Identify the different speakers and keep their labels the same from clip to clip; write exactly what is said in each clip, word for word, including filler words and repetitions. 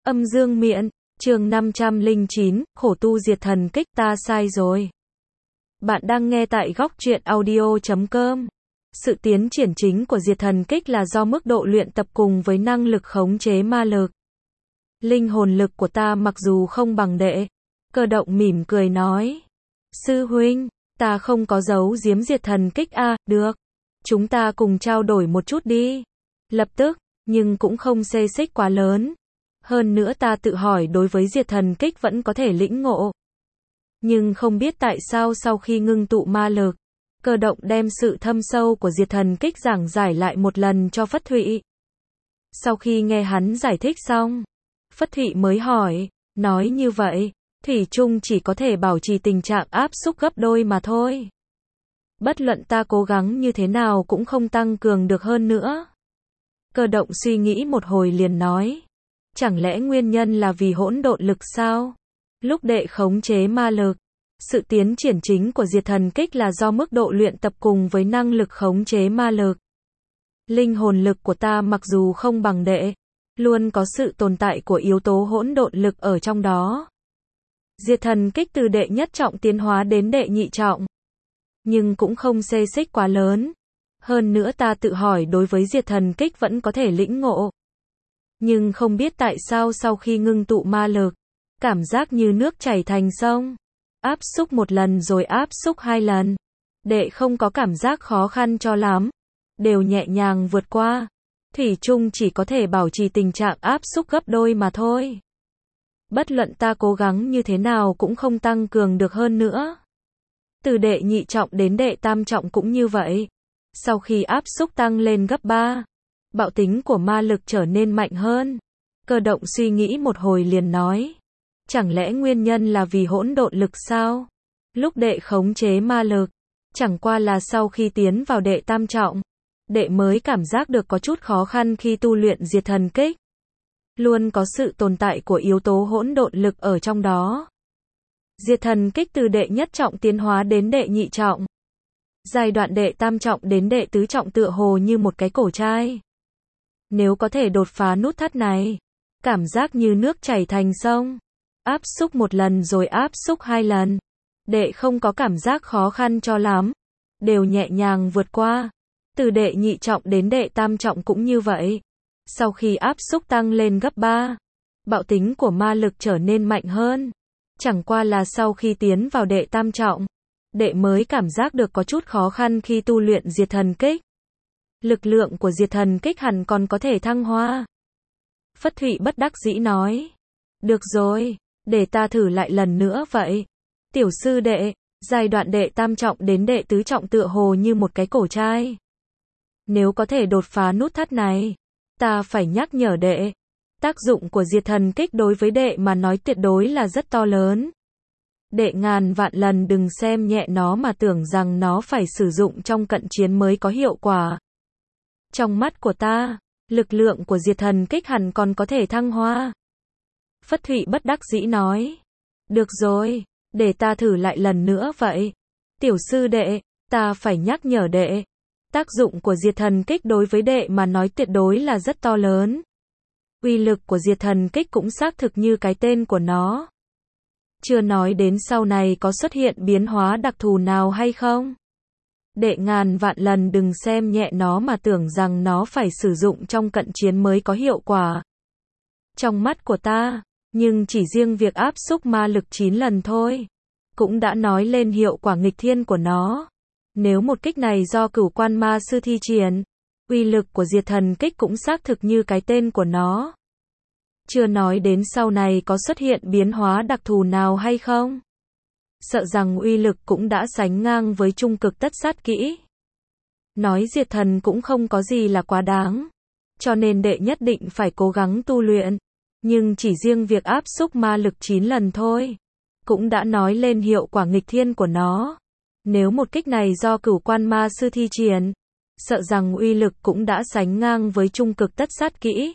Speaker 1: Âm dương miện, chương năm trăm lẻ chín, khổ tu diệt thần kích, ta sai rồi. Bạn đang nghe tại góc truyện audio chấm com. Sự tiến triển chính của diệt thần kích là do mức độ luyện tập cùng với năng lực khống chế ma lực. Linh hồn lực của ta mặc dù không bằng đệ. Cơ động mỉm cười nói. Sư huynh, ta không có giấu giếm diệt thần kích à, được. Chúng ta cùng trao đổi một chút đi. Lập tức, nhưng cũng không xê xích quá lớn. Hơn nữa ta tự hỏi đối với diệt thần kích vẫn có thể lĩnh ngộ. Nhưng không biết tại sao sau khi ngưng tụ ma lực, Cơ động đem sự thâm sâu của diệt thần kích giảng giải lại một lần cho Phất Thụy. Sau khi nghe hắn giải thích xong, Phất Thụy mới hỏi, nói như vậy, Thủy chung chỉ có thể bảo trì tình trạng áp xúc gấp đôi mà thôi. Bất luận ta cố gắng như thế nào cũng không tăng cường được hơn nữa. Cơ động suy nghĩ một hồi liền nói. Chẳng lẽ nguyên nhân là vì hỗn độn lực sao? Lúc đệ khống chế ma lực, sự tiến triển chính của diệt thần kích là do mức độ luyện tập cùng với năng lực khống chế ma lực. Linh hồn lực của ta mặc dù không bằng đệ, luôn có sự tồn tại của yếu tố hỗn độn lực ở trong đó. Diệt thần kích từ đệ nhất trọng tiến hóa đến đệ nhị trọng, nhưng cũng không xê xích quá lớn. Hơn nữa ta tự hỏi đối với diệt thần kích vẫn có thể lĩnh ngộ. Nhưng không biết tại sao sau khi ngưng tụ ma lực, cảm giác như nước chảy thành sông. Áp xúc một lần rồi áp xúc hai lần. Đệ không có cảm giác khó khăn cho lắm. Đều nhẹ nhàng vượt qua. Thủy chung chỉ có thể bảo trì tình trạng áp xúc gấp đôi mà thôi. Bất luận ta cố gắng như thế nào cũng không tăng cường được hơn nữa. Từ đệ nhị trọng đến đệ tam trọng cũng như vậy. Sau khi áp xúc tăng lên gấp ba, bạo tính của ma lực trở nên mạnh hơn. Cơ động suy nghĩ một hồi liền nói. Chẳng lẽ nguyên nhân là vì hỗn độn lực sao? Lúc đệ khống chế ma lực, chẳng qua là sau khi tiến vào đệ tam trọng, đệ mới cảm giác được có chút khó khăn khi tu luyện diệt thần kích. Luôn có sự tồn tại của yếu tố hỗn độn lực ở trong đó. Diệt thần kích từ đệ nhất trọng tiến hóa đến đệ nhị trọng. Giai đoạn đệ tam trọng đến đệ tứ trọng tựa hồ như một cái cổ trai. Nếu có thể đột phá nút thắt này, cảm giác như nước chảy thành sông. Áp xúc một lần rồi áp xúc hai lần. Đệ không có cảm giác khó khăn cho lắm. Đều nhẹ nhàng vượt qua. Từ đệ nhị trọng đến đệ tam trọng cũng như vậy. Sau khi áp xúc tăng lên gấp ba, bạo tính của ma lực trở nên mạnh hơn. Chẳng qua là sau khi tiến vào đệ tam trọng, đệ mới cảm giác được có chút khó khăn khi tu luyện diệt thần kích. Lực lượng của diệt thần kích hẳn còn có thể thăng hoa. Phất Thụy bất đắc dĩ nói. Được rồi, để ta thử lại lần nữa vậy. Tiểu sư đệ, giai đoạn đệ tam trọng đến đệ tứ trọng tựa hồ như một cái cổ trai. Nếu có thể đột phá nút thắt này, ta phải nhắc nhở đệ. Tác dụng của diệt thần kích đối với đệ mà nói tuyệt đối là rất to lớn. Đệ ngàn vạn lần đừng xem nhẹ nó mà tưởng rằng nó phải sử dụng trong cận chiến mới có hiệu quả. Trong mắt của ta, lực lượng của diệt thần kích hẳn còn có thể thăng hoa. Phất Thụy bất đắc dĩ nói. Được rồi, để ta thử lại lần nữa vậy. Tiểu sư đệ, ta phải nhắc nhở đệ. Tác dụng của diệt thần kích đối với đệ mà nói tuyệt đối là rất to lớn. Uy lực của diệt thần kích cũng xác thực như cái tên của nó. Chưa nói đến sau này có xuất hiện biến hóa đặc thù nào hay không. Đệ ngàn vạn lần đừng xem nhẹ nó mà tưởng rằng nó phải sử dụng trong cận chiến mới có hiệu quả. Trong mắt của ta, nhưng chỉ riêng việc áp xúc ma lực chín lần thôi, cũng đã nói lên hiệu quả nghịch thiên của nó. Nếu một kích này do Cửu Quan Ma Sư thi triển, uy lực của diệt thần kích cũng xác thực như cái tên của nó. Chưa nói đến sau này có xuất hiện biến hóa đặc thù nào hay không. Sợ rằng uy lực cũng đã sánh ngang với trung cực tất sát kỹ. Nói diệt thần cũng không có gì là quá đáng. Cho nên đệ nhất định phải cố gắng tu luyện. Nhưng chỉ riêng việc áp xúc ma lực chín lần thôi, cũng đã nói lên hiệu quả nghịch thiên của nó. Nếu một kích này do Cửu Quan Ma Sư thi triển, sợ rằng uy lực cũng đã sánh ngang với trung cực tất sát kỹ.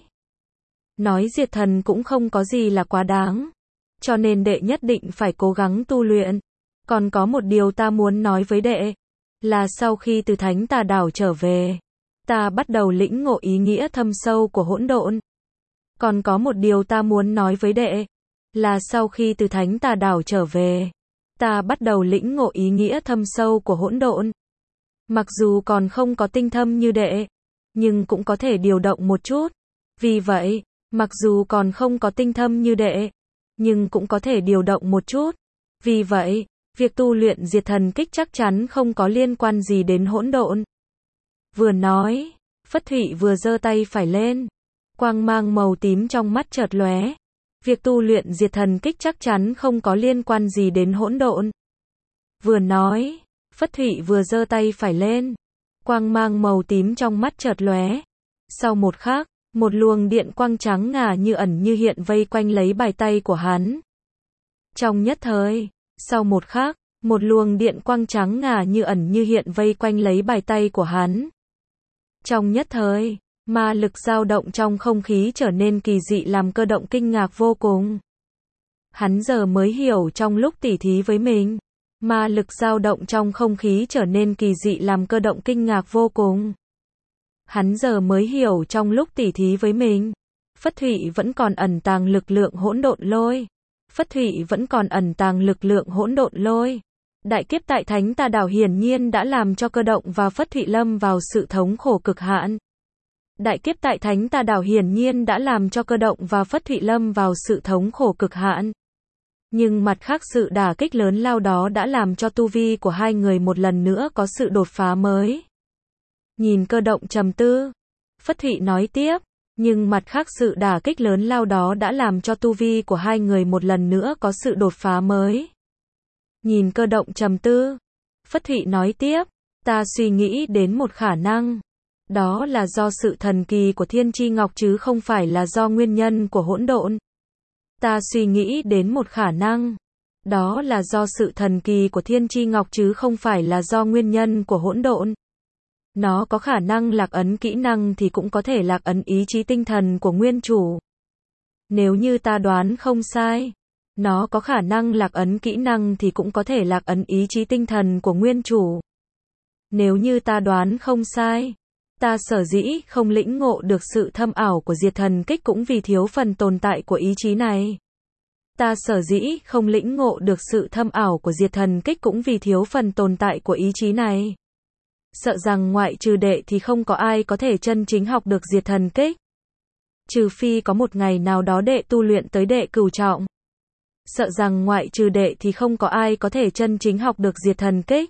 Speaker 1: Nói diệt thần cũng không có gì là quá đáng. Cho nên đệ nhất định phải cố gắng tu luyện. Còn có một điều ta muốn nói với đệ, là sau khi từ Thánh Tà Đảo trở về, ta bắt đầu lĩnh ngộ ý nghĩa thâm sâu của hỗn độn. Còn có một điều ta muốn nói với đệ, là sau khi từ Thánh Tà Đảo trở về, ta bắt đầu lĩnh ngộ ý nghĩa thâm sâu của hỗn độn. Mặc dù còn không có tinh thâm như đệ, nhưng cũng có thể điều động một chút. Vì vậy, mặc dù còn không có tinh thâm như đệ, nhưng cũng có thể điều động một chút. Vì vậy, việc tu luyện diệt thần kích chắc chắn không có liên quan gì đến hỗn độn. Vừa nói, Phất Thụy vừa giơ tay phải lên. Quang mang màu tím trong mắt chợt lóe. Việc tu luyện diệt thần kích chắc chắn không có liên quan gì đến hỗn độn. Vừa nói, Phất Thụy vừa giơ tay phải lên. Quang mang màu tím trong mắt chợt lóe. Sau một khắc, một luồng điện quang trắng ngà như ẩn như hiện vây quanh lấy bài tay của hắn. Trong nhất thời, sau một khắc, một luồng điện quang trắng ngà như ẩn như hiện vây quanh lấy bài tay của hắn. Trong nhất thời, ma lực dao động trong không khí trở nên kỳ dị làm Cơ Động kinh ngạc vô cùng. Hắn giờ mới hiểu trong lúc tỉ thí với mình, ma lực dao động trong không khí trở nên kỳ dị làm Cơ Động kinh ngạc vô cùng. Hắn giờ mới hiểu trong lúc tỉ thí với mình, Phất Thụy vẫn còn ẩn tàng lực lượng hỗn độn lôi. Phất Thụy vẫn còn ẩn tàng lực lượng hỗn độn lôi. Đại kiếp tại Thánh Tà Đảo hiển nhiên đã làm cho Cơ Động và Phất Thụy lâm vào sự thống khổ cực hạn. Đại kiếp tại Thánh Tà Đảo hiển nhiên đã làm cho Cơ Động và Phất Thụy lâm vào sự thống khổ cực hạn. Nhưng mặt khác sự đả kích lớn lao đó đã làm cho tu vi của hai người một lần nữa có sự đột phá mới. Nhìn Cơ Động trầm tư, Phất Thụy nói tiếp, nhưng mặt khác sự đả kích lớn lao đó đã làm cho tu vi của hai người một lần nữa có sự đột phá mới. Nhìn Cơ Động trầm tư, Phất Thụy nói tiếp, ta suy nghĩ đến một khả năng. Đó là do sự thần kỳ của Thiên Chi Ngọc chứ không phải là do nguyên nhân của hỗn độn. Ta suy nghĩ đến một khả năng. Đó là do sự thần kỳ của Thiên Chi Ngọc chứ không phải là do nguyên nhân của hỗn độn. Nó có khả năng lạc ấn kỹ năng thì cũng có thể lạc ấn ý chí tinh thần của nguyên chủ. Nếu như ta đoán không sai, nó có khả năng lạc ấn kỹ năng thì cũng có thể lạc ấn ý chí tinh thần của nguyên chủ. Nếu như ta đoán không sai, ta sở dĩ không lĩnh ngộ được sự thâm ảo của diệt thần kích cũng vì thiếu phần tồn tại của ý chí này. Ta sở dĩ không lĩnh ngộ được sự thâm ảo của diệt thần kích cũng vì thiếu phần tồn tại của ý chí này. Sợ rằng ngoại trừ đệ thì không có ai có thể chân chính học được diệt thần kích. Trừ phi có một ngày nào đó đệ tu luyện tới đệ cửu trọng. Sợ rằng ngoại trừ đệ thì không có ai có thể chân chính học được diệt thần kích.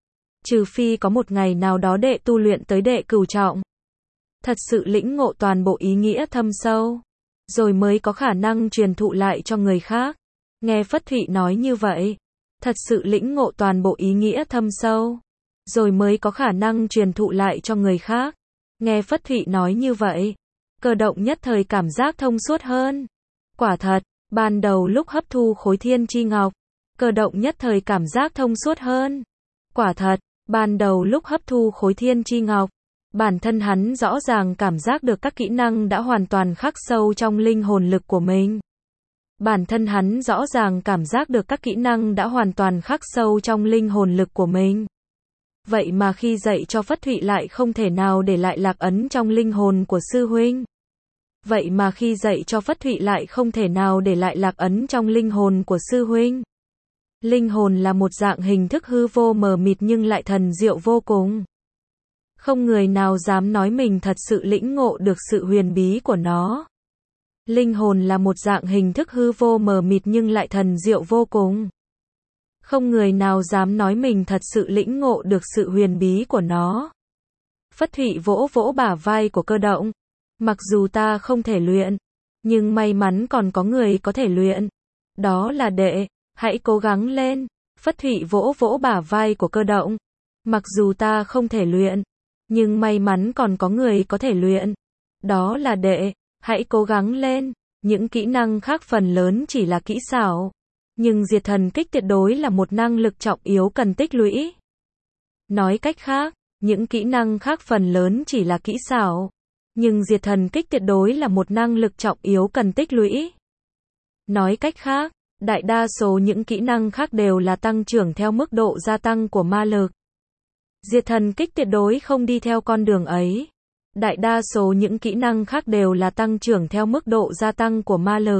Speaker 1: Trừ phi có một ngày nào đó đệ tu luyện tới đệ cửu trọng. Thật sự lĩnh ngộ toàn bộ ý nghĩa thâm sâu. Rồi mới có khả năng truyền thụ lại cho người khác. Nghe Phất Thụy nói như vậy. Thật sự lĩnh ngộ toàn bộ ý nghĩa thâm sâu. Rồi mới có khả năng truyền thụ lại cho người khác. Nghe Phất Thụy nói như vậy. Cơ Động nhất thời cảm giác thông suốt hơn. Quả thật, ban đầu lúc hấp thu khối Thiên Chi Ngọc, Cơ Động nhất thời cảm giác thông suốt hơn. Quả thật, ban đầu lúc hấp thu khối Thiên Chi Ngọc, bản thân hắn rõ ràng cảm giác được các kỹ năng đã hoàn toàn khắc sâu trong linh hồn lực của mình. Bản thân hắn rõ ràng cảm giác được các kỹ năng đã hoàn toàn khắc sâu trong linh hồn lực của mình. Vậy mà khi dạy cho Phất Thụy lại không thể nào để lại lạc ấn trong linh hồn của sư huynh. Vậy mà khi dạy cho Phất Thụy lại không thể nào để lại lạc ấn trong linh hồn của sư huynh. Linh hồn là một dạng hình thức hư vô mờ mịt nhưng lại thần diệu vô cùng. Không người nào dám nói mình thật sự lĩnh ngộ được sự huyền bí của nó. Linh hồn là một dạng hình thức hư vô mờ mịt nhưng lại thần diệu vô cùng. Không người nào dám nói mình thật sự lĩnh ngộ được sự huyền bí của nó. Phất Thụy vỗ vỗ bả vai của Cơ Động. Mặc dù ta không thể luyện, nhưng may mắn còn có người có thể luyện. Đó là đệ, hãy cố gắng lên. Phất Thụy vỗ vỗ bả vai của Cơ Động. Mặc dù ta không thể luyện, nhưng may mắn còn có người có thể luyện. Đó là đệ, hãy cố gắng lên. Những kỹ năng khác phần lớn chỉ là kỹ xảo. Nhưng diệt thần kích tuyệt đối là một năng lực trọng yếu cần tích lũy. Nói cách khác, những kỹ năng khác phần lớn chỉ là kỹ xảo. Nhưng diệt thần kích tuyệt đối là một năng lực trọng yếu cần tích lũy. Nói cách khác, đại đa số những kỹ năng khác đều là tăng trưởng theo mức độ gia tăng của ma lực. Diệt thần kích tuyệt đối không đi theo con đường ấy. Đại đa số những kỹ năng khác đều là tăng trưởng theo mức độ gia tăng của ma lực.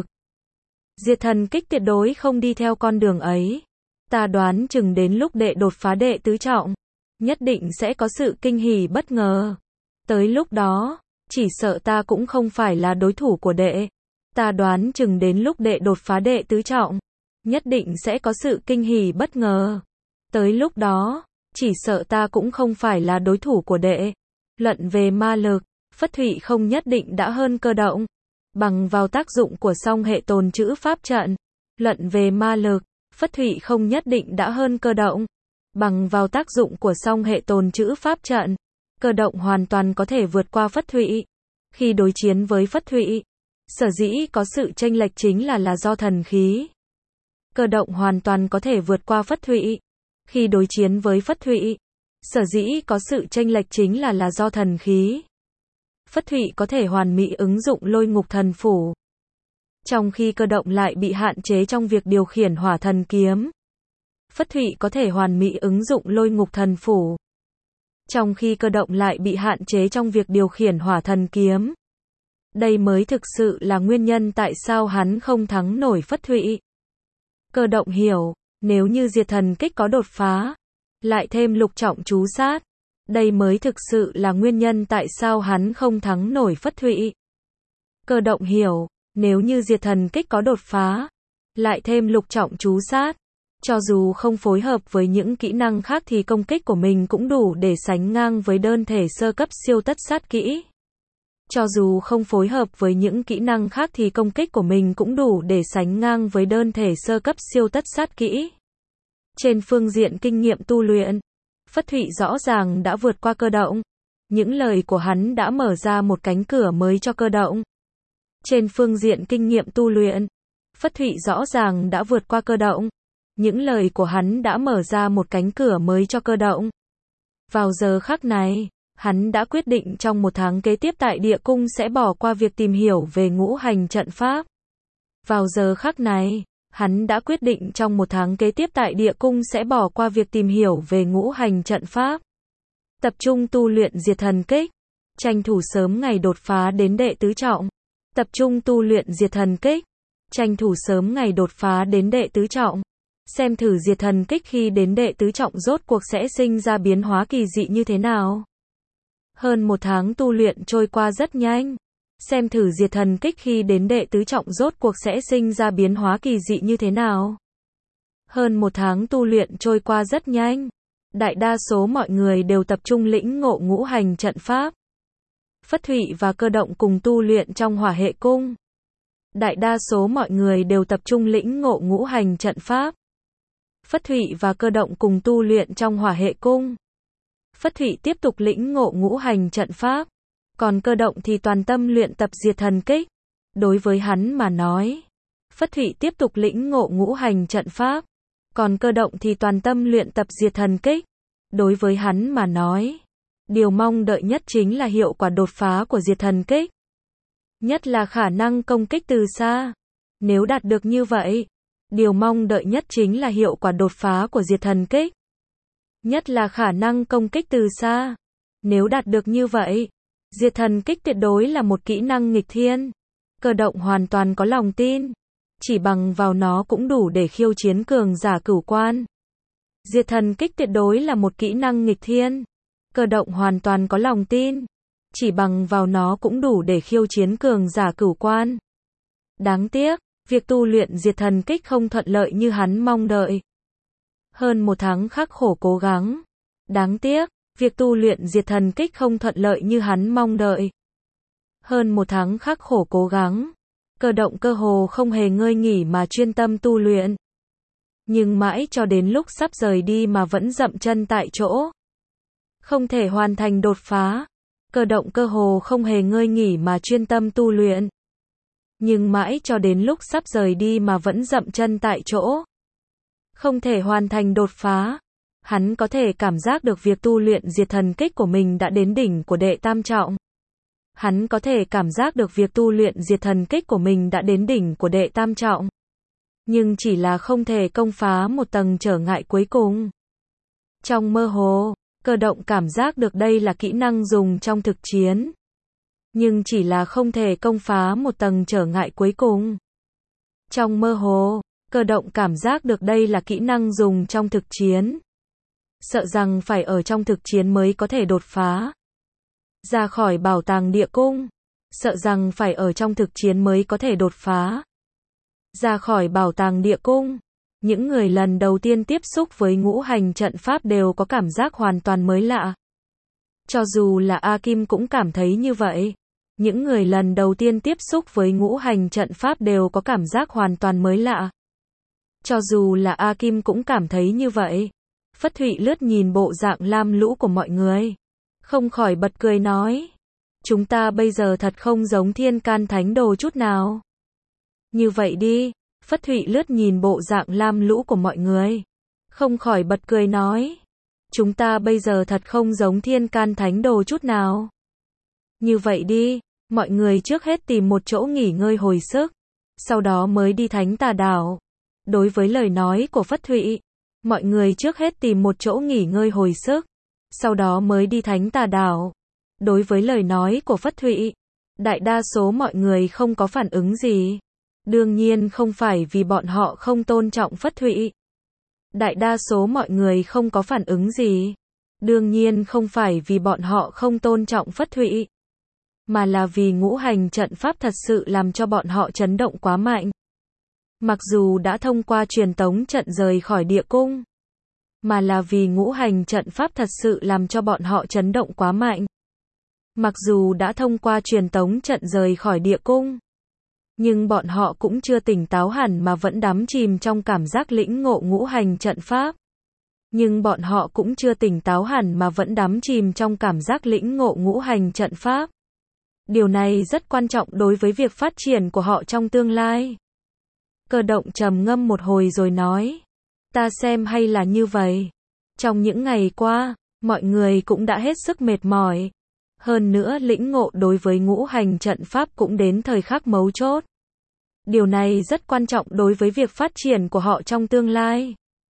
Speaker 1: Diệt thần kích tuyệt đối không đi theo con đường ấy. Ta đoán chừng đến lúc đệ đột phá đệ tứ trọng, nhất định sẽ có sự kinh hỉ bất ngờ. Tới lúc đó, chỉ sợ ta cũng không phải là đối thủ của đệ. Ta đoán chừng đến lúc đệ đột phá đệ tứ trọng, nhất định sẽ có sự kinh hỉ bất ngờ. Tới lúc đó, chỉ sợ ta cũng không phải là đối thủ của đệ. Luận về ma lực, Phất Thụy không nhất định đã hơn Cơ Động. Bằng vào tác dụng của song hệ tồn trữ pháp trận. Luận về ma lực, Phất Thụy không nhất định đã hơn Cơ Động. Bằng vào tác dụng của song hệ tồn trữ pháp trận, Cơ Động hoàn toàn có thể vượt qua Phất Thụy. Khi đối chiến với Phất Thụy, sở dĩ có sự chênh lệch chính là là do thần khí. Cơ Động hoàn toàn có thể vượt qua Phất Thụy. Khi đối chiến với Phất Thụy, sở dĩ có sự chênh lệch chính là là do thần khí. Phất Thụy có thể hoàn mỹ ứng dụng Lôi Ngục Thần Phủ, trong khi Cơ Động lại bị hạn chế trong việc điều khiển Hỏa Thần Kiếm. Phất Thụy có thể hoàn mỹ ứng dụng Lôi Ngục Thần Phủ, trong khi Cơ Động lại bị hạn chế trong việc điều khiển Hỏa Thần Kiếm. Đây mới thực sự là nguyên nhân tại sao hắn không thắng nổi Phất Thụy. Cơ Động hiểu, nếu như diệt thần kích có đột phá, lại thêm lục trọng chú sát, đây mới thực sự là nguyên nhân tại sao hắn không thắng nổi Phất Thụy. Cơ Động hiểu, nếu như diệt thần kích có đột phá, lại thêm lục trọng chú sát, cho dù không phối hợp với những kỹ năng khác thì công kích của mình cũng đủ để sánh ngang với đơn thể sơ cấp siêu tất sát kỹ. Cho dù không phối hợp với những kỹ năng khác thì công kích của mình cũng đủ để sánh ngang với đơn thể sơ cấp siêu tất sát kỹ. Trên phương diện kinh nghiệm tu luyện, Phất Thụy rõ ràng đã vượt qua Cơ Động. Những lời của hắn đã mở ra một cánh cửa mới cho Cơ Động. Trên phương diện kinh nghiệm tu luyện, Phất Thụy rõ ràng đã vượt qua Cơ Động. Những lời của hắn đã mở ra một cánh cửa mới cho Cơ Động. Vào giờ khắc này, hắn đã quyết định trong một tháng kế tiếp tại địa cung sẽ bỏ qua việc tìm hiểu về ngũ hành trận pháp. Vào giờ khắc này, hắn đã quyết định trong một tháng kế tiếp tại địa cung sẽ bỏ qua việc tìm hiểu về ngũ hành trận pháp. Tập trung tu luyện diệt thần kích, tranh thủ sớm ngày đột phá đến đệ tứ trọng. Tập trung tu luyện diệt thần kích, tranh thủ sớm ngày đột phá đến đệ tứ trọng. Xem thử diệt thần kích khi đến đệ tứ trọng rốt cuộc sẽ sinh ra biến hóa kỳ dị như thế nào. Hơn một tháng tu luyện trôi qua rất nhanh. Xem thử diệt thần kích khi đến đệ tứ trọng rốt cuộc sẽ sinh ra biến hóa kỳ dị như thế nào. Hơn một tháng tu luyện trôi qua rất nhanh. Đại đa số mọi người đều tập trung lĩnh ngộ ngũ hành trận pháp. Phất Thụy và Cơ Động cùng tu luyện trong Hỏa Hệ Cung. Đại đa số mọi người đều tập trung lĩnh ngộ ngũ hành trận pháp. Phất Thụy và Cơ Động cùng tu luyện trong Hỏa Hệ Cung. Phất Thụy tiếp tục lĩnh ngộ ngũ hành trận pháp, còn Cơ Động thì toàn tâm luyện tập diệt thần kích. Đối với hắn mà nói, Phất Thụy tiếp tục lĩnh ngộ ngũ hành trận pháp, còn Cơ Động thì toàn tâm luyện tập diệt thần kích. Đối với hắn mà nói, điều mong đợi nhất chính là hiệu quả đột phá của diệt thần kích, nhất là khả năng công kích từ xa. Nếu đạt được như vậy, điều mong đợi nhất chính là hiệu quả đột phá của diệt thần kích, nhất là khả năng công kích từ xa. Nếu đạt được như vậy, diệt thần kích tuyệt đối là một kỹ năng nghịch thiên. Cơ Động hoàn toàn có lòng tin, chỉ bằng vào nó cũng đủ để khiêu chiến cường giả cửu quan. Diệt thần kích tuyệt đối là một kỹ năng nghịch thiên. Cơ Động hoàn toàn có lòng tin, chỉ bằng vào nó cũng đủ để khiêu chiến cường giả cửu quan. Đáng tiếc, việc tu luyện diệt thần kích không thuận lợi như hắn mong đợi. Hơn một tháng khắc khổ cố gắng. Đáng tiếc, việc tu luyện diệt thần kích không thuận lợi như hắn mong đợi. Hơn một tháng khắc khổ cố gắng. Cơ Động cơ hồ không hề ngơi nghỉ mà chuyên tâm tu luyện. Nhưng mãi cho đến lúc sắp rời đi mà vẫn dậm chân tại chỗ. Không thể hoàn thành đột phá. Cơ Động cơ hồ không hề ngơi nghỉ mà chuyên tâm tu luyện. Nhưng mãi cho đến lúc sắp rời đi mà vẫn dậm chân tại chỗ. Không thể hoàn thành đột phá. Hắn có thể cảm giác được việc tu luyện diệt thần kích của mình đã đến đỉnh của đệ tam trọng. Hắn có thể cảm giác được việc tu luyện diệt thần kích của mình đã đến đỉnh của đệ tam trọng. Nhưng chỉ là không thể công phá một tầng trở ngại cuối cùng. Trong mơ hồ, Cơ Động cảm giác được đây là kỹ năng dùng trong thực chiến. nhưng chỉ là không thể công phá một tầng trở ngại cuối cùng. Trong mơ hồ, Cơ Động cảm giác được đây là kỹ năng dùng trong thực chiến. Sợ rằng phải ở trong thực chiến mới có thể đột phá. Ra khỏi bảo tàng địa cung. Sợ rằng phải ở trong thực chiến mới có thể đột phá. Ra khỏi bảo tàng địa cung. Những người lần đầu tiên tiếp xúc với ngũ hành trận pháp đều có cảm giác hoàn toàn mới lạ. Cho dù là A Kim cũng cảm thấy như vậy. Những người lần đầu tiên tiếp xúc với ngũ hành trận pháp đều có cảm giác hoàn toàn mới lạ. Cho dù là A Kim cũng cảm thấy như vậy. Phất Thụy lướt nhìn bộ dạng lam lũ của mọi người. Không khỏi bật cười nói. Chúng ta bây giờ thật không giống thiên can thánh đồ chút nào. Như vậy đi. Phất Thụy lướt nhìn bộ dạng lam lũ của mọi người. Không khỏi bật cười nói. Chúng ta bây giờ thật không giống thiên can thánh đồ chút nào. Như vậy đi. Mọi người trước hết tìm một chỗ nghỉ ngơi hồi sức. Sau đó mới đi thánh tà đảo. Đối với lời nói của Phất Thụy. Mọi người trước hết tìm một chỗ nghỉ ngơi hồi sức. Sau đó mới đi thánh tà đảo. Đối với lời nói của Phất Thụy. Đại đa số mọi người không có phản ứng gì. Đương nhiên không phải vì bọn họ không tôn trọng Phất Thụy. Đại đa số mọi người không có phản ứng gì. Đương nhiên không phải vì bọn họ không tôn trọng Phất Thụy. Mà là vì ngũ hành trận pháp thật sự làm cho bọn họ chấn động quá mạnh. Mặc dù đã thông qua truyền tống trận rời khỏi địa cung. Mà là vì ngũ hành trận pháp thật sự làm cho bọn họ chấn động quá mạnh. Mặc dù đã thông qua truyền tống trận rời khỏi địa cung. Nhưng bọn họ cũng chưa tỉnh táo hẳn mà vẫn đắm chìm trong cảm giác lĩnh ngộ ngũ hành trận pháp. Nhưng bọn họ cũng chưa tỉnh táo hẳn mà vẫn đắm chìm trong cảm giác lĩnh ngộ ngũ hành trận pháp. Điều này rất quan trọng đối với việc phát triển của họ trong tương lai. Cơ Động trầm ngâm một hồi rồi nói. Ta xem hay là như vậy. Trong những ngày qua, mọi người cũng đã hết sức mệt mỏi. Hơn nữa lĩnh ngộ đối với ngũ hành trận pháp cũng đến thời khắc mấu chốt. Điều này rất quan trọng đối với việc phát triển của họ trong tương lai.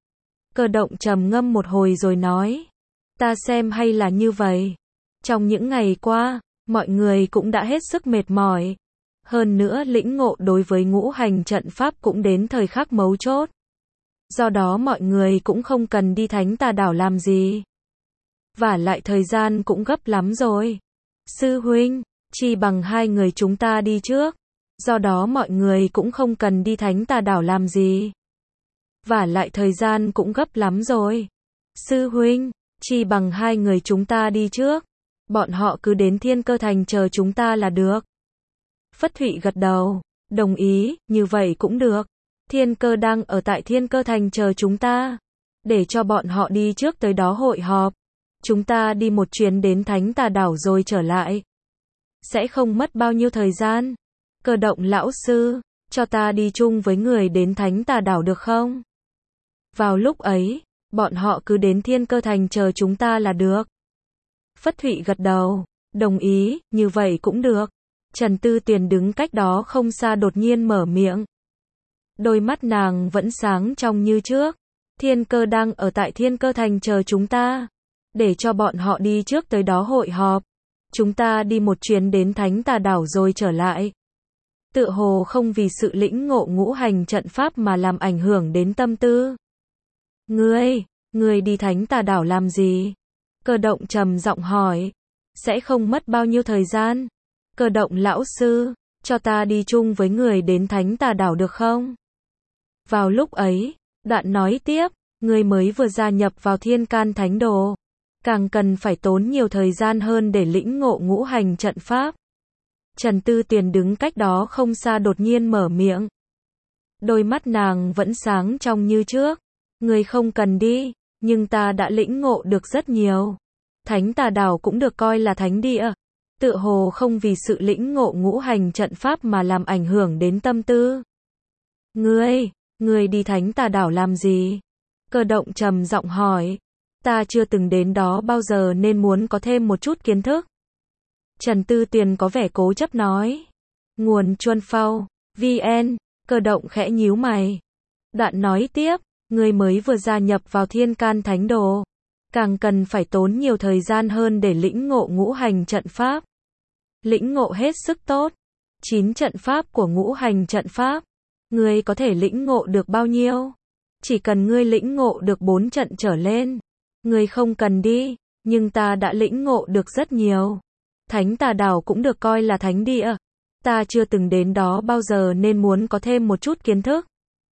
Speaker 1: Cơ Động trầm ngâm một hồi rồi nói. Ta xem hay là như vậy. Trong những ngày qua, mọi người cũng đã hết sức mệt mỏi. Hơn nữa lĩnh ngộ đối với ngũ hành trận pháp cũng đến thời khắc mấu chốt. Do đó mọi người cũng không cần đi thánh tà đảo làm gì. Vả lại thời gian cũng gấp lắm rồi. Sư huynh, chi bằng hai người chúng ta đi trước. Do đó mọi người cũng không cần đi thánh tà đảo làm gì. Vả lại thời gian cũng gấp lắm rồi. Sư huynh, chi bằng hai người chúng ta đi trước. Bọn họ cứ đến Thiên Cơ Thành chờ chúng ta là được. Phất Thụy gật đầu, đồng ý, như vậy cũng được. Thiên Cơ đang ở tại Thiên Cơ Thành chờ chúng ta. Để cho bọn họ đi trước tới đó hội họp. Chúng ta đi một chuyến đến Thánh Tà Đảo rồi trở lại. Sẽ không mất bao nhiêu thời gian. Cơ Động lão sư, cho ta đi chung với người đến Thánh Tà Đảo được không? Vào lúc ấy, bọn họ cứ đến Thiên Cơ Thành chờ chúng ta là được. Phất Thụy gật đầu, đồng ý, như vậy cũng được. Trần Tư Tuyền đứng cách đó không xa đột nhiên mở miệng. Đôi mắt nàng vẫn sáng trong như trước. Thiên Cơ đang ở tại Thiên Cơ Thành chờ chúng ta. Để cho bọn họ đi trước tới đó hội họp. Chúng ta đi một chuyến đến Thánh Tà Đảo rồi trở lại. Tựa hồ không vì sự lĩnh ngộ ngũ hành trận pháp mà làm ảnh hưởng đến tâm tư. Ngươi, ngươi đi Thánh Tà Đảo làm gì? Cơ Động trầm giọng hỏi. Sẽ không mất bao nhiêu thời gian. Cơ Động lão sư, cho ta đi chung với người đến Thánh Tà Đảo được không? Vào lúc ấy, Đoạn nói tiếp, ngươi mới vừa gia nhập vào Thiên Can Thánh Đồ. Càng cần phải tốn nhiều thời gian hơn để lĩnh ngộ ngũ hành trận pháp. Trần Tư Tuyền đứng cách đó không xa đột nhiên mở miệng. Đôi mắt nàng vẫn sáng trong như trước. Ngươi không cần đi, nhưng ta đã lĩnh ngộ được rất nhiều. Thánh Tà Đảo cũng được coi là thánh địa. Tựa hồ không vì sự lĩnh ngộ ngũ hành trận pháp mà làm ảnh hưởng đến tâm tư. Ngươi, ngươi đi Thánh Tà Đảo làm gì? Cơ Động trầm giọng hỏi. Ta chưa từng đến đó bao giờ nên muốn có thêm một chút kiến thức. Trần Tư Tuyền có vẻ cố chấp nói. Nguồn Chuân Phao, vn, Cơ Động khẽ nhíu mày. Đoạn nói tiếp, ngươi mới vừa gia nhập vào Thiên Can Thánh Đồ. Càng cần phải tốn nhiều thời gian hơn để lĩnh ngộ ngũ hành trận pháp. Lĩnh ngộ hết sức tốt. Chín trận pháp của ngũ hành trận pháp. Ngươi có thể lĩnh ngộ được bao nhiêu? Chỉ cần ngươi lĩnh ngộ được bốn trận trở lên. Ngươi không cần đi, nhưng ta đã lĩnh ngộ được rất nhiều. Thánh Tà Đảo cũng được coi là thánh địa. Ta chưa từng đến đó bao giờ nên muốn có thêm một chút kiến thức.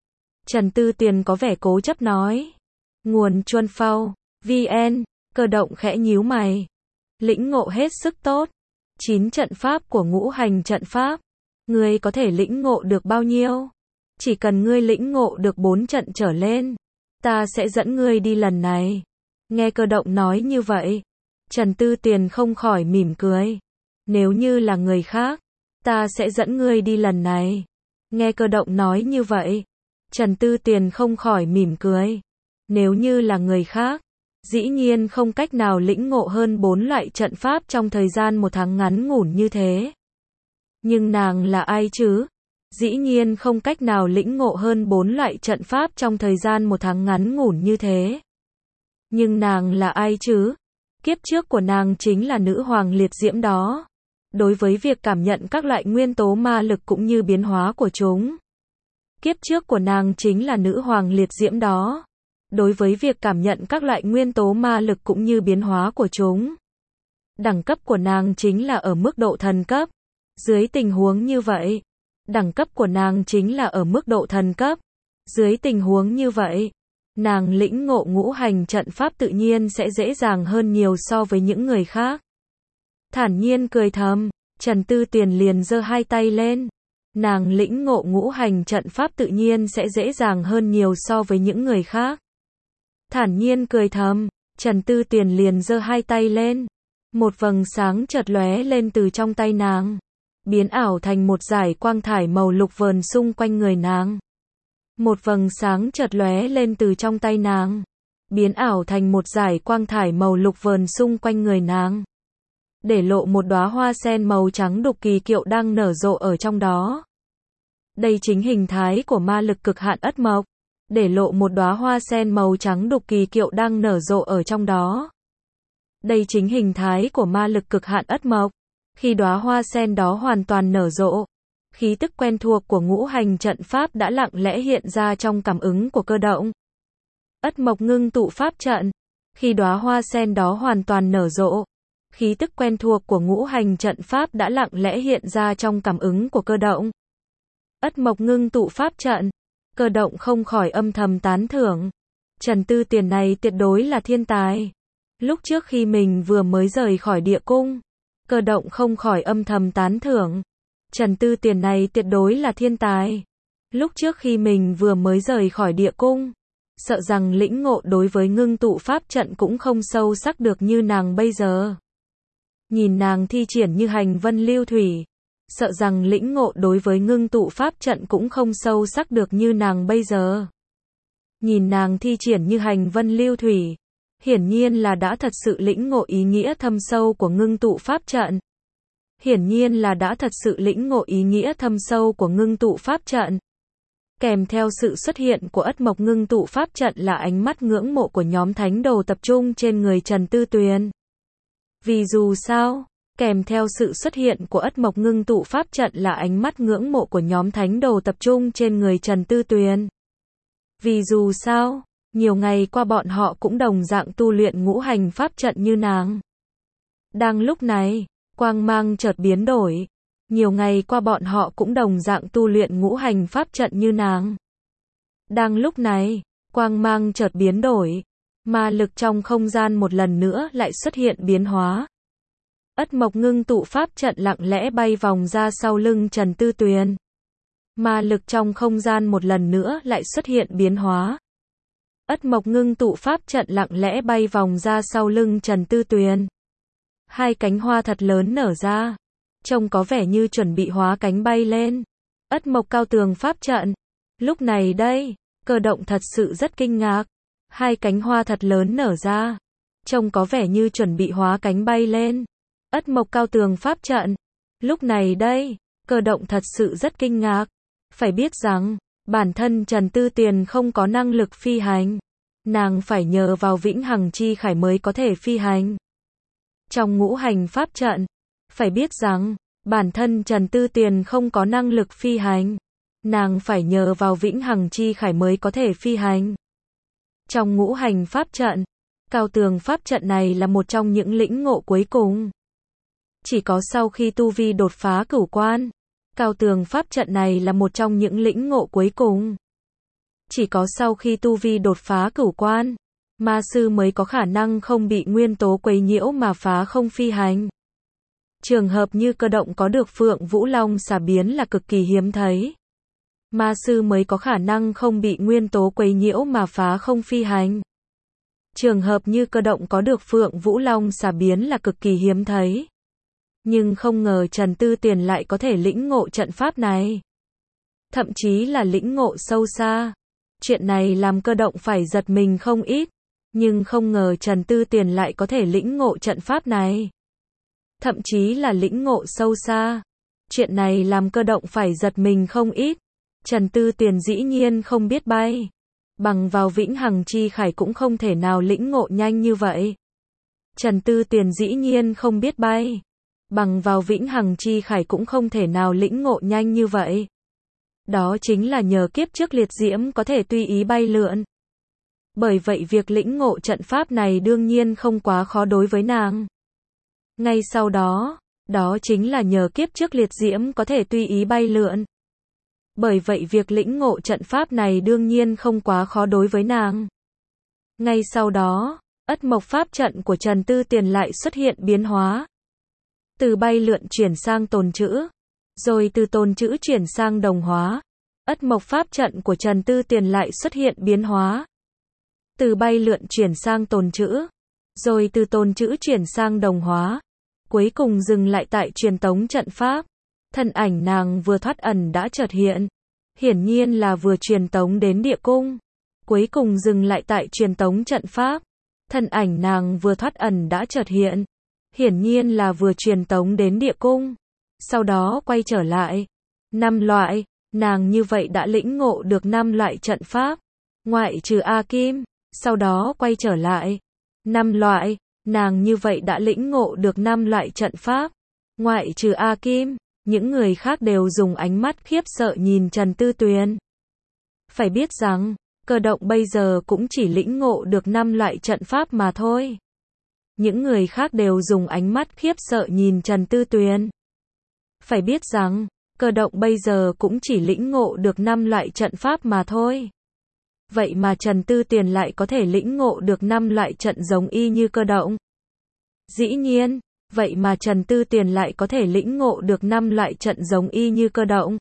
Speaker 1: Trần Tư Tuyền có vẻ cố chấp nói. Nguồn Chuân Phao, vn, Cơ Động khẽ nhíu mày. Lĩnh ngộ hết sức tốt. Chín trận pháp của ngũ hành trận pháp. Ngươi có thể lĩnh ngộ được bao nhiêu? Chỉ cần ngươi lĩnh ngộ được bốn trận trở lên. Ta sẽ dẫn ngươi đi lần này. Nghe Cơ Động nói như vậy. Trần Tư Tuyền không khỏi mỉm cười. Nếu như là người khác, ta sẽ dẫn ngươi đi lần này. Nghe Cơ Động nói như vậy. Trần Tư Tuyền không khỏi mỉm cười. Nếu như là người khác, dĩ nhiên không cách nào lĩnh ngộ hơn bốn loại trận pháp trong thời gian một tháng ngắn ngủn như thế. Nhưng nàng là ai chứ? Dĩ nhiên không cách nào lĩnh ngộ hơn bốn loại trận pháp trong thời gian một tháng ngắn ngủn như thế. Nhưng nàng là ai chứ? Kiếp trước của nàng chính là nữ hoàng liệt diễm đó. Đối với việc cảm nhận các loại nguyên tố ma lực cũng như biến hóa của chúng. Kiếp trước của nàng chính là nữ hoàng liệt diễm đó. Đối với việc cảm nhận các loại nguyên tố ma lực cũng như biến hóa của chúng. Đẳng cấp của nàng chính là ở mức độ thần cấp. Dưới tình huống như vậy, đẳng cấp của nàng chính là ở mức độ thần cấp. Dưới tình huống như vậy, nàng lĩnh ngộ ngũ hành trận pháp tự nhiên sẽ dễ dàng hơn nhiều so với những người khác. Thản nhiên cười thầm, Trần Tư Tuyền liền giơ hai tay lên. Nàng lĩnh ngộ ngũ hành trận pháp tự nhiên sẽ dễ dàng hơn nhiều so với những người khác. Thản nhiên cười thầm, Trần Tư Tuyền liền giơ hai tay lên. Một vầng sáng chợt lóe lên từ trong tay nàng, biến ảo thành một dải quang thải màu lục vờn xung quanh người nàng. Một vầng sáng chợt lóe lên từ trong tay nàng, biến ảo thành một dải quang thải màu lục vờn xung quanh người nàng, để lộ một đóa hoa sen màu trắng đục kỳ kiệu đang nở rộ ở trong đó. Đây chính hình thái của ma lực cực hạn ất mộc, để lộ một đóa hoa sen màu trắng đục kỳ kiệu đang nở rộ ở trong đó. Đây chính hình thái của ma lực cực hạn ất mộc. Khi đóa hoa sen đó hoàn toàn nở rộ, khí tức quen thuộc của ngũ hành trận pháp đã lặng lẽ hiện ra trong cảm ứng của Cơ Động. Ất mộc ngưng tụ pháp trận. Khi đóa hoa sen đó hoàn toàn nở rộ, khí tức quen thuộc của ngũ hành trận pháp đã lặng lẽ hiện ra trong cảm ứng của Cơ Động. Ất mộc ngưng tụ pháp trận. Cơ Động không khỏi âm thầm tán thưởng. Trần Tư Tuyền này tuyệt đối là thiên tài. Lúc trước khi mình vừa mới rời khỏi địa cung, Cơ Động không khỏi âm thầm tán thưởng. Trần Tư Tuyền này tuyệt đối là thiên tài. Lúc trước khi mình vừa mới rời khỏi địa cung, sợ rằng lĩnh ngộ đối với ngưng tụ pháp trận cũng không sâu sắc được như nàng bây giờ. Nhìn nàng thi triển như hành vân lưu thủy, sợ rằng lĩnh ngộ đối với ngưng tụ pháp trận cũng không sâu sắc được như nàng bây giờ. Nhìn nàng thi triển như hành vân lưu thủy, hiển nhiên là đã thật sự lĩnh ngộ ý nghĩa thâm sâu của ngưng tụ pháp trận. Hiển nhiên là đã thật sự lĩnh ngộ ý nghĩa thâm sâu của ngưng tụ pháp trận. Kèm theo sự xuất hiện của ất mộc ngưng tụ pháp trận là ánh mắt ngưỡng mộ của nhóm thánh đồ tập trung trên người Trần Tư Tuyền. Vì dù sao, kèm theo sự xuất hiện của ất mộc ngưng tụ pháp trận là ánh mắt ngưỡng mộ của nhóm thánh đồ tập trung trên người Trần Tư Tuyền. Vì dù sao, nhiều ngày qua bọn họ cũng đồng dạng tu luyện ngũ hành pháp trận như nàng. Đang lúc này, quang mang chợt biến đổi. Nhiều ngày qua bọn họ cũng đồng dạng tu luyện ngũ hành pháp trận như nàng. Đang lúc này, quang mang chợt biến đổi. Ma lực trong không gian một lần nữa lại xuất hiện biến hóa. Ất mộc ngưng tụ pháp trận lặng lẽ bay vòng ra sau lưng Trần Tư Tuyền. Ma lực trong không gian một lần nữa lại xuất hiện biến hóa. Ất mộc ngưng tụ pháp trận lặng lẽ bay vòng ra sau lưng Trần Tư Tuyền. Hai cánh hoa thật lớn nở ra, trông có vẻ như chuẩn bị hóa cánh bay lên. Ất mộc cao tường pháp trận. Lúc này đây, Cơ Động thật sự rất kinh ngạc. Hai cánh hoa thật lớn nở ra, trông có vẻ như chuẩn bị hóa cánh bay lên. Ất mộc cao tường pháp trận. Lúc này đây, Cơ Động thật sự rất kinh ngạc. Phải biết rằng, bản thân Trần Tư Tuyền không có năng lực phi hành. Nàng phải nhờ vào vĩnh hằng chi khải mới có thể phi hành. Trong ngũ hành pháp trận, phải biết rằng, Bản thân Trần Tư Tuyền không có năng lực phi hành. Nàng phải nhờ vào Vĩnh Hằng Chi Khải mới có thể phi hành. Trong ngũ hành pháp trận, cao tường pháp trận này là một trong những lĩnh ngộ cuối cùng. Chỉ có sau khi tu vi đột phá cửu quan, cao tường pháp trận này là một trong những lĩnh ngộ cuối cùng. Chỉ có sau khi tu vi đột phá cửu quan, ma sư mới có khả năng không bị nguyên tố quấy nhiễu mà phá không phi hành. Trường hợp như cơ động có được Phượng Vũ Long xà biến là cực kỳ hiếm thấy. Ma sư mới có khả năng không bị nguyên tố quấy nhiễu mà phá không phi hành. Trường hợp như cơ động có được Phượng Vũ Long xà biến là cực kỳ hiếm thấy. Nhưng không ngờ Trần Tư Tuyền lại có thể lĩnh ngộ trận pháp này. Thậm chí là lĩnh ngộ sâu xa. Chuyện này làm cơ động phải giật mình không ít. Nhưng không ngờ Trần Tư Tuyền lại có thể lĩnh ngộ trận pháp này. Thậm chí là lĩnh ngộ sâu xa. Chuyện này làm cơ động phải giật mình không ít. Trần Tư Tuyền dĩ nhiên không biết bay. Bằng vào Vĩnh Hằng Chi Khải cũng không thể nào lĩnh ngộ nhanh như vậy. Trần Tư Tuyền dĩ nhiên không biết bay. Bằng vào Vĩnh Hằng Chi Khải cũng không thể nào lĩnh ngộ nhanh như vậy. Đó chính là nhờ kiếp trước liệt diễm có thể tùy ý bay lượn. Bởi vậy việc lĩnh ngộ trận pháp này đương nhiên không quá khó đối với nàng. Ngay sau đó, đó chính là nhờ kiếp trước liệt diễm có thể tùy ý bay lượn. Bởi vậy việc lĩnh ngộ trận pháp này đương nhiên không quá khó đối với nàng. Ngay sau đó, ất mộc pháp trận của Trần Tư Tuyền lại xuất hiện biến hóa. Từ bay lượn chuyển sang tồn trữ, rồi từ tồn trữ chuyển sang đồng hóa. Ất mộc pháp trận của Trần Tư Tuyền lại xuất hiện biến hóa. Từ bay lượn chuyển sang tồn trữ, rồi từ tồn trữ chuyển sang đồng hóa. Cuối cùng dừng lại tại truyền tống trận pháp. Thân ảnh nàng vừa thoát ẩn đã chợt hiện. Hiển nhiên là vừa truyền tống đến địa cung. Cuối cùng dừng lại tại truyền tống trận pháp. Thân ảnh nàng vừa thoát ẩn đã chợt hiện. Hiển nhiên là vừa truyền tống đến địa cung. Sau đó quay trở lại. Năm loại, nàng như vậy đã lĩnh ngộ được năm loại trận pháp. Ngoại trừ A Kim, sau đó quay trở lại. Năm loại, nàng như vậy đã lĩnh ngộ được năm loại trận pháp. Ngoại trừ A Kim, những người khác đều dùng ánh mắt khiếp sợ nhìn Trần Tư Tuyền. Phải biết rằng, cơ động bây giờ cũng chỉ lĩnh ngộ được năm loại trận pháp mà thôi. Những người khác đều dùng ánh mắt khiếp sợ nhìn Trần Tư Tuyền. Phải biết rằng, cơ động bây giờ cũng chỉ lĩnh ngộ được năm loại trận pháp mà thôi. Vậy mà Trần Tư Tuyền lại có thể lĩnh ngộ được năm loại trận giống y như cơ động. Dĩ nhiên, vậy mà Trần Tư Tuyền lại có thể lĩnh ngộ được năm loại trận giống y như cơ động.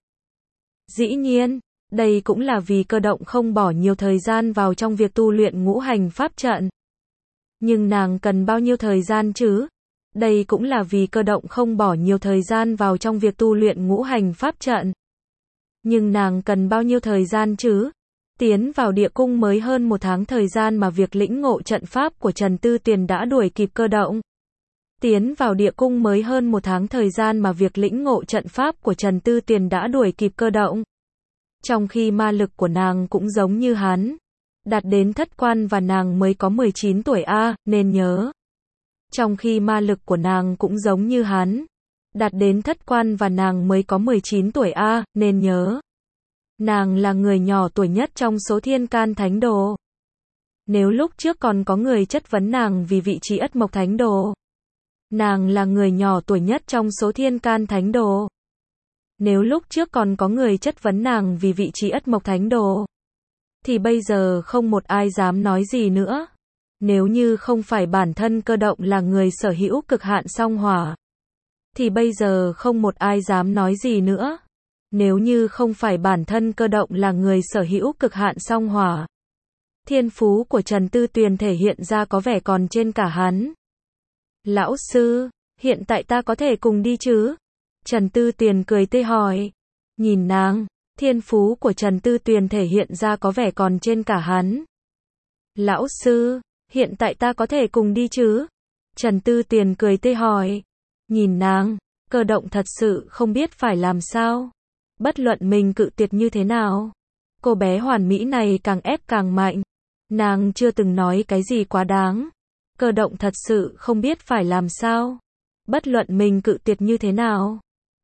Speaker 1: Dĩ nhiên, đây cũng là vì cơ động không bỏ nhiều thời gian vào trong việc tu luyện ngũ hành pháp trận. Nhưng nàng cần bao nhiêu thời gian chứ? Đây cũng là vì cơ động không bỏ nhiều thời gian vào trong việc tu luyện ngũ hành pháp trận. Nhưng nàng cần bao nhiêu thời gian chứ? Tiến vào địa cung mới hơn một tháng thời gian mà việc lĩnh ngộ trận pháp của Trần Tư Tuyền đã đuổi kịp cơ động. Tiến vào địa cung mới hơn một tháng thời gian mà việc lĩnh ngộ trận pháp của Trần Tư Tuyền đã đuổi kịp cơ động. Trong khi ma lực của nàng cũng giống như hắn. Đạt đến thất quan và nàng mới có mười chín tuổi A, nên nhớ. Trong khi ma lực của nàng cũng giống như hắn. Đạt đến thất quan và nàng mới có mười chín tuổi A, nên nhớ. Nàng là người nhỏ tuổi nhất trong số thiên can thánh đồ. Nếu lúc trước còn có người chất vấn nàng vì vị trí ất mộc thánh đồ. Nàng là người nhỏ tuổi nhất trong số thiên can thánh đồ. Nếu lúc trước còn có người chất vấn nàng vì vị trí ất mộc thánh đồ. Thì bây giờ không một ai dám nói gì nữa. Nếu như không phải bản thân cơ động là người sở hữu cực hạn song hỏa. Thì bây giờ không một ai dám nói gì nữa. Nếu như không phải bản thân cơ động là người sở hữu cực hạn song hỏa. Thiên phú của Trần Tư Tuyền thể hiện ra có vẻ còn trên cả hắn. Lão sư, hiện tại ta có thể cùng đi chứ? Trần Tư Tuyền cười tươi hỏi. Nhìn nàng, thiên phú của Trần Tư Tuyền thể hiện ra có vẻ còn trên cả hắn. Lão sư, hiện tại ta có thể cùng đi chứ? Trần Tư Tuyền cười tươi hỏi. Nhìn nàng, cơ động thật sự không biết phải làm sao. Bất luận mình cự tuyệt như thế nào. Cô bé hoàn mỹ này càng ép càng mạnh. Nàng chưa từng nói cái gì quá đáng. Cơ động thật sự không biết phải làm sao. Bất luận mình cự tuyệt như thế nào.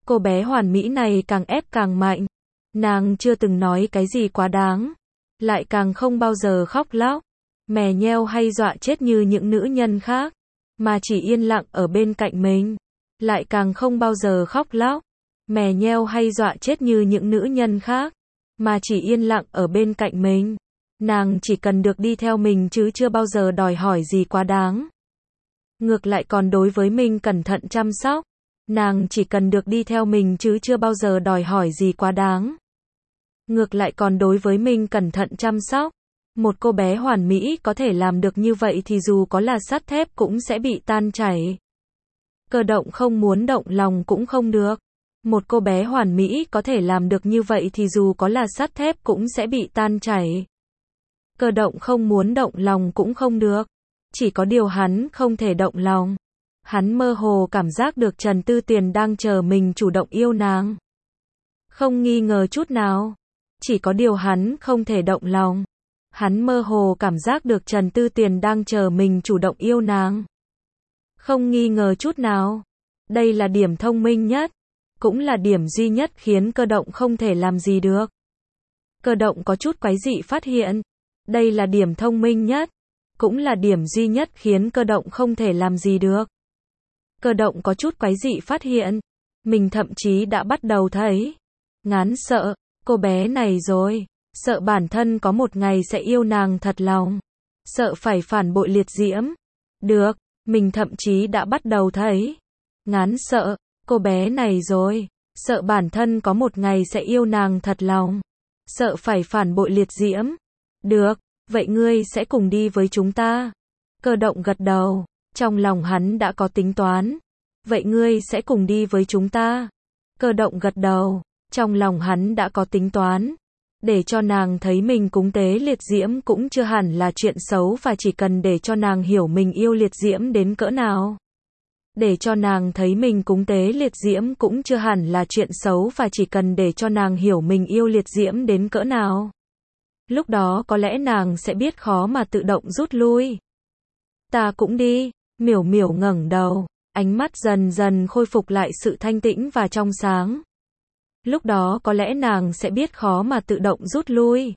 Speaker 1: Cô bé hoàn mỹ này càng ép càng mạnh. Nàng chưa từng nói cái gì quá đáng. Lại càng không bao giờ khóc lóc, mè nheo hay dọa chết như những nữ nhân khác. Mà chỉ yên lặng ở bên cạnh mình. Lại càng không bao giờ khóc lóc, mè nheo hay dọa chết như những nữ nhân khác. Mà chỉ yên lặng ở bên cạnh mình. Nàng chỉ cần được đi theo mình chứ chưa bao giờ đòi hỏi gì quá đáng. Ngược lại còn đối với mình cẩn thận chăm sóc. Nàng chỉ cần được đi theo mình chứ chưa bao giờ đòi hỏi gì quá đáng. Ngược lại còn đối với mình cẩn thận chăm sóc. Một cô bé hoàn mỹ có thể làm được như vậy thì dù có là sắt thép cũng sẽ bị tan chảy. Cơ động không muốn động lòng cũng không được. Một cô bé hoàn mỹ có thể làm được như vậy thì dù có là sắt thép cũng sẽ bị tan chảy. Cơ động không muốn động lòng cũng không được. Chỉ có điều hắn không thể động lòng. Hắn mơ hồ cảm giác được Trần Tư Tuyền đang chờ mình chủ động yêu nàng. Không nghi ngờ chút nào. Chỉ có điều hắn không thể động lòng. Hắn mơ hồ cảm giác được Trần Tư Tuyền đang chờ mình chủ động yêu nàng. Không nghi ngờ chút nào. Đây là điểm thông minh nhất. Cũng là điểm duy nhất khiến cơ động không thể làm gì được. Cơ động có chút quái dị phát hiện. Đây là điểm thông minh nhất. Cũng là điểm duy nhất khiến cơ động không thể làm gì được. Cơ động có chút quái dị phát hiện. Mình thậm chí đã bắt đầu thấy ngán sợ cô bé này rồi. Sợ bản thân có một ngày sẽ yêu nàng thật lòng. Sợ phải phản bội liệt diễm. Được, mình thậm chí đã bắt đầu thấy ngán sợ cô bé này rồi. Sợ bản thân có một ngày sẽ yêu nàng thật lòng. Sợ phải phản bội liệt diễm. Được, vậy ngươi sẽ cùng đi với chúng ta. Cơ động gật đầu. Trong lòng hắn đã có tính toán. Vậy ngươi sẽ cùng đi với chúng ta. Cơ động gật đầu. Trong lòng hắn đã có tính toán. Để cho nàng thấy mình cúng tế liệt diễm cũng chưa hẳn là chuyện xấu và chỉ cần để cho nàng hiểu mình yêu liệt diễm đến cỡ nào. Để cho nàng thấy mình cúng tế liệt diễm cũng chưa hẳn là chuyện xấu và chỉ cần để cho nàng hiểu mình yêu liệt diễm đến cỡ nào. Lúc đó có lẽ nàng sẽ biết khó mà tự động rút lui. Ta cũng đi. Miểu miểu ngẩng đầu. Ánh mắt dần dần khôi phục lại sự thanh tĩnh và trong sáng. Lúc đó có lẽ nàng sẽ biết khó mà tự động rút lui.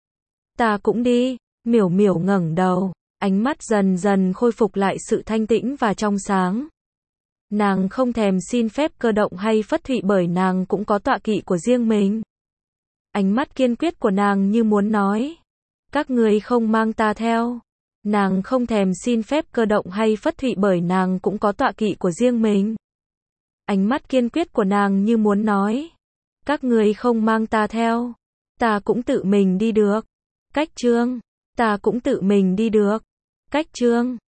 Speaker 1: Ta cũng đi. Miểu miểu ngẩng đầu. Ánh mắt dần dần khôi phục lại sự thanh tĩnh và trong sáng. Nàng không thèm xin phép cơ động hay phất thụy bởi nàng cũng có tọa kỵ của riêng mình. Ánh mắt kiên quyết của nàng như muốn nói. Các người không mang ta theo. Nàng không thèm xin phép cơ động hay phất thụy bởi nàng cũng có tọa kỵ của riêng mình. Ánh mắt kiên quyết của nàng như muốn nói. Các người không mang ta theo. Ta cũng tự mình đi được. Cách chương. Ta cũng tự mình đi được. Cách chương.